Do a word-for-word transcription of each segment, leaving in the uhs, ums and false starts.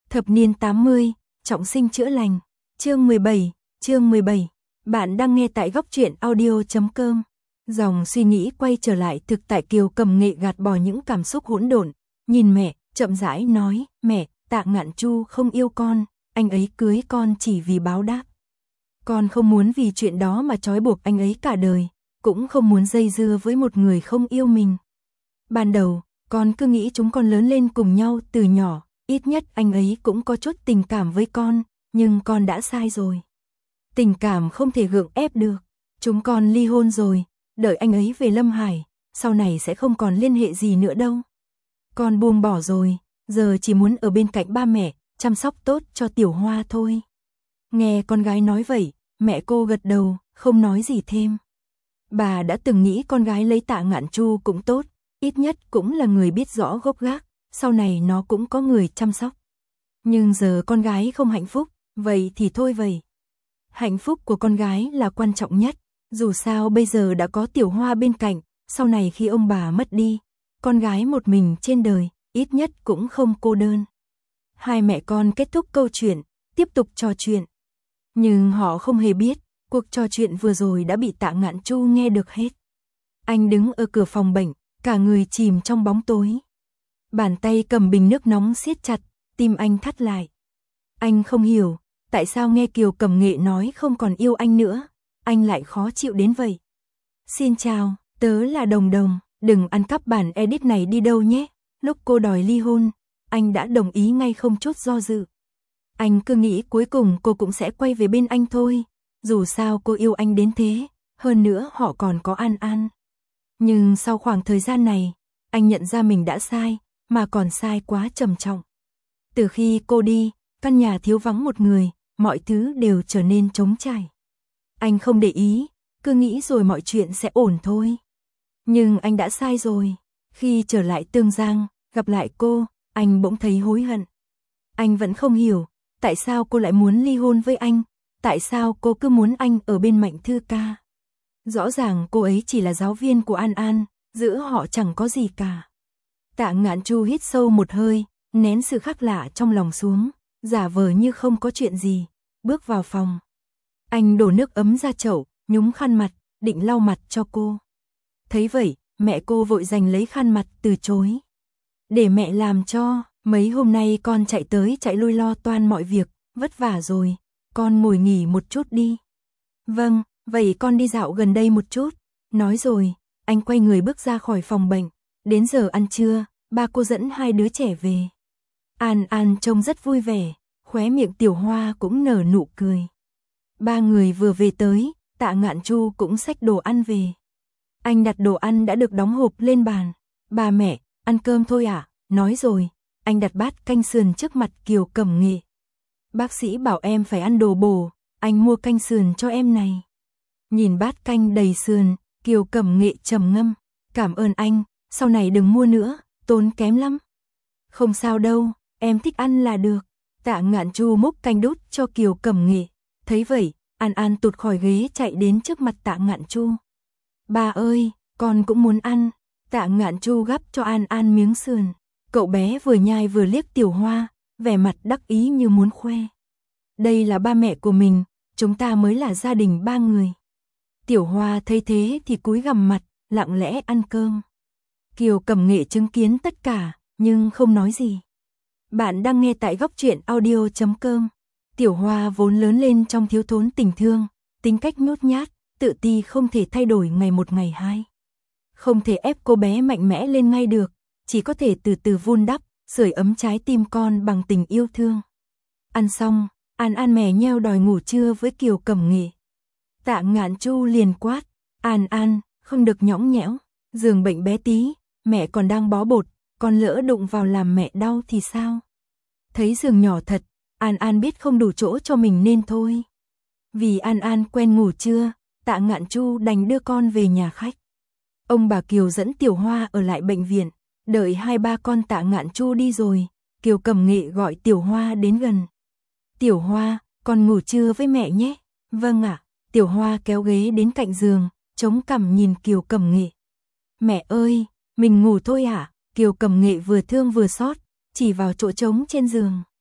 Thập niên tám mươi, trọng sinh chữa lành. Chương mười bảy, chương mười bảy. Bạn đang nghe tại góc truyện audio chấm com. Dòng suy nghĩ quay trở lại thực tại, Kiều Cầm Nghệ gạt bỏ những cảm xúc hỗn độn, nhìn mẹ, chậm rãi nói, "Mẹ, Tạ Ngạn Chu không yêu con, anh ấy cưới con chỉ vì báo đáp. Con không muốn vì chuyện đó mà trói buộc anh ấy cả đời, cũng không muốn dây dưa với một người không yêu mình. Ban đầu, con cứ nghĩ chúng con lớn lên cùng nhau từ nhỏ, ít nhất anh ấy cũng có chút tình cảm với con, nhưng con đã sai rồi. Tình cảm không thể gượng ép được. Chúng con ly hôn rồi, đợi anh ấy về Lâm Hải, sau này sẽ không còn liên hệ gì nữa đâu. Con buông bỏ rồi, giờ chỉ muốn ở bên cạnh ba mẹ, chăm sóc tốt cho Tiểu Hoa thôi." Nghe con gái nói vậy, mẹ cô gật đầu, không nói gì thêm. Bà đã từng nghĩ con gái lấy Tạ Ngạn Chu cũng tốt, ít nhất cũng là người biết rõ gốc gác, sau này nó cũng có người chăm sóc. Nhưng giờ con gái không hạnh phúc, vậy thì thôi vậy. Hạnh phúc của con gái là quan trọng nhất, dù sao bây giờ đã có Tiểu Hoa bên cạnh, sau này khi ông bà mất đi, con gái một mình trên đời, ít nhất cũng không cô đơn. Hai mẹ con kết thúc câu chuyện, tiếp tục trò chuyện. Nhưng họ không hề biết, cuộc trò chuyện vừa rồi đã bị Tạ Ngạn Chu nghe được hết. Anh đứng ở cửa phòng bệnh, cả người chìm trong bóng tối. Bàn tay cầm bình nước nóng siết chặt, tim anh thắt lại. Anh không hiểu, tại sao nghe Kiều Cầm Nghệ nói không còn yêu anh nữa, anh lại khó chịu đến vậy. "Xin chào, tớ là Đồng Đồng, đừng ăn cắp bản edit này đi đâu nhé." Lúc cô đòi ly hôn, anh đã đồng ý ngay không chút do dự. Anh cứ nghĩ cuối cùng cô cũng sẽ quay về bên anh thôi, dù sao cô yêu anh đến thế, hơn nữa họ còn có An An. Nhưng sau khoảng thời gian này, anh nhận ra mình đã sai, mà còn sai quá trầm trọng. Từ khi cô đi, căn nhà thiếu vắng một người, mọi thứ đều trở nên trống trải. Anh không để ý, cứ nghĩ rồi mọi chuyện sẽ ổn thôi. Nhưng anh đã sai rồi. Khi trở lại Tương Giang, gặp lại cô, anh bỗng thấy hối hận. Anh vẫn không hiểu, tại sao cô lại muốn ly hôn với anh, tại sao cô cứ muốn anh ở bên Mạnh Thư Ca. Rõ ràng cô ấy chỉ là giáo viên của An An, giữa họ chẳng có gì cả. Tạ Ngạn Chu hít sâu một hơi, nén sự khác lạ trong lòng xuống, giả vờ như không có chuyện gì, bước vào phòng. Anh đổ nước ấm ra chậu, nhúng khăn mặt, định lau mặt cho cô. Thấy vậy, mẹ cô vội giành lấy khăn mặt từ chối. "Để mẹ làm cho, mấy hôm nay con chạy tới chạy lui lo toan mọi việc, vất vả rồi, con ngồi nghỉ một chút đi." "Vâng, vậy con đi dạo gần đây một chút." Nói rồi, anh quay người bước ra khỏi phòng bệnh. Đến giờ ăn trưa, ba cô dẫn hai đứa trẻ về. An An trông rất vui vẻ, khóe miệng Tiểu Hoa cũng nở nụ cười. Ba người vừa về tới, Tạ Ngạn Chu cũng xách đồ ăn về. Anh đặt đồ ăn đã được đóng hộp lên bàn. "Ba mẹ, ăn cơm thôi à?" Nói rồi, anh đặt bát canh sườn trước mặt Kiều Cầm Nghệ. "Bác sĩ bảo em phải ăn đồ bổ, anh mua canh sườn cho em này." Nhìn bát canh đầy sườn, Kiều Cầm Nghệ trầm ngâm, "Cảm ơn anh, sau này đừng mua nữa, tốn kém lắm." "Không sao đâu, em thích ăn là được." Tạ Ngạn Chu múc canh đút cho Kiều Cầm Nghệ. Thấy vậy, An An tụt khỏi ghế chạy đến trước mặt Tạ Ngạn Chu. "Ba ơi, con cũng muốn ăn." Tạ Ngạn Chu gắp cho An An miếng sườn. Cậu bé vừa nhai vừa liếc Tiểu Hoa, vẻ mặt đắc ý như muốn khoe. "Đây là ba mẹ của mình, chúng ta mới là gia đình ba người." Tiểu Hoa thấy thế thì cúi gằm mặt, lặng lẽ ăn cơm. Kiều Cầm Nghệ chứng kiến tất cả, nhưng không nói gì. Bạn đang nghe tại góc truyện audio chấm com. Tiểu Hoa vốn lớn lên trong thiếu thốn tình thương, tính cách nhút nhát, tự ti không thể thay đổi ngày một ngày hai. Không thể ép cô bé mạnh mẽ lên ngay được, chỉ có thể từ từ vun đắp, sưởi ấm trái tim con bằng tình yêu thương. Ăn xong, An An mè nheo đòi ngủ trưa với Kiều Cầm Nghệ. Tạ Ngạn Chu liền quát, "An An, không được nhõng nhẽo, giường bệnh bé tí, mẹ còn đang bó bột, con lỡ đụng vào làm mẹ đau thì sao?" Thấy giường nhỏ thật, An An biết không đủ chỗ cho mình nên thôi. Vì An An quen ngủ trưa, Tạ Ngạn Chu đành đưa con về nhà khách. Ông bà Kiều dẫn Tiểu Hoa ở lại bệnh viện, đợi hai ba con Tạ Ngạn Chu đi rồi, Kiều Cầm Nghệ gọi Tiểu Hoa đến gần. "Tiểu Hoa, con ngủ trưa với mẹ nhé." "Vâng ạ." Tiểu Hoa kéo ghế đến cạnh giường, chống cằm nhìn Kiều Cầm Nghệ. "Mẹ ơi, mình ngủ thôi ạ." Kiều Cầm Nghệ vừa thương vừa xót, chỉ vào chỗ trống trên giường.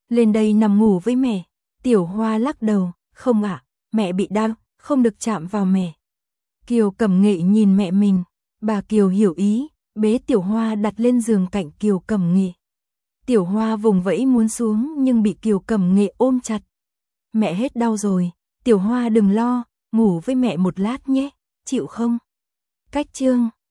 Lên đây nằm ngủ với mẹ. Tiểu Hoa lắc đầu, không ạ, mẹ bị đau, không được chạm vào mẹ. Kiều Cẩm Nghệ nhìn mẹ mình, bà Kiều hiểu ý, bế Tiểu Hoa đặt lên giường cạnh Kiều Cẩm Nghệ. Tiểu Hoa vùng vẫy muốn xuống nhưng bị Kiều Cẩm Nghệ ôm chặt. Mẹ hết đau rồi, Tiểu Hoa đừng lo, ngủ với mẹ một lát nhé, chịu không? Cách chương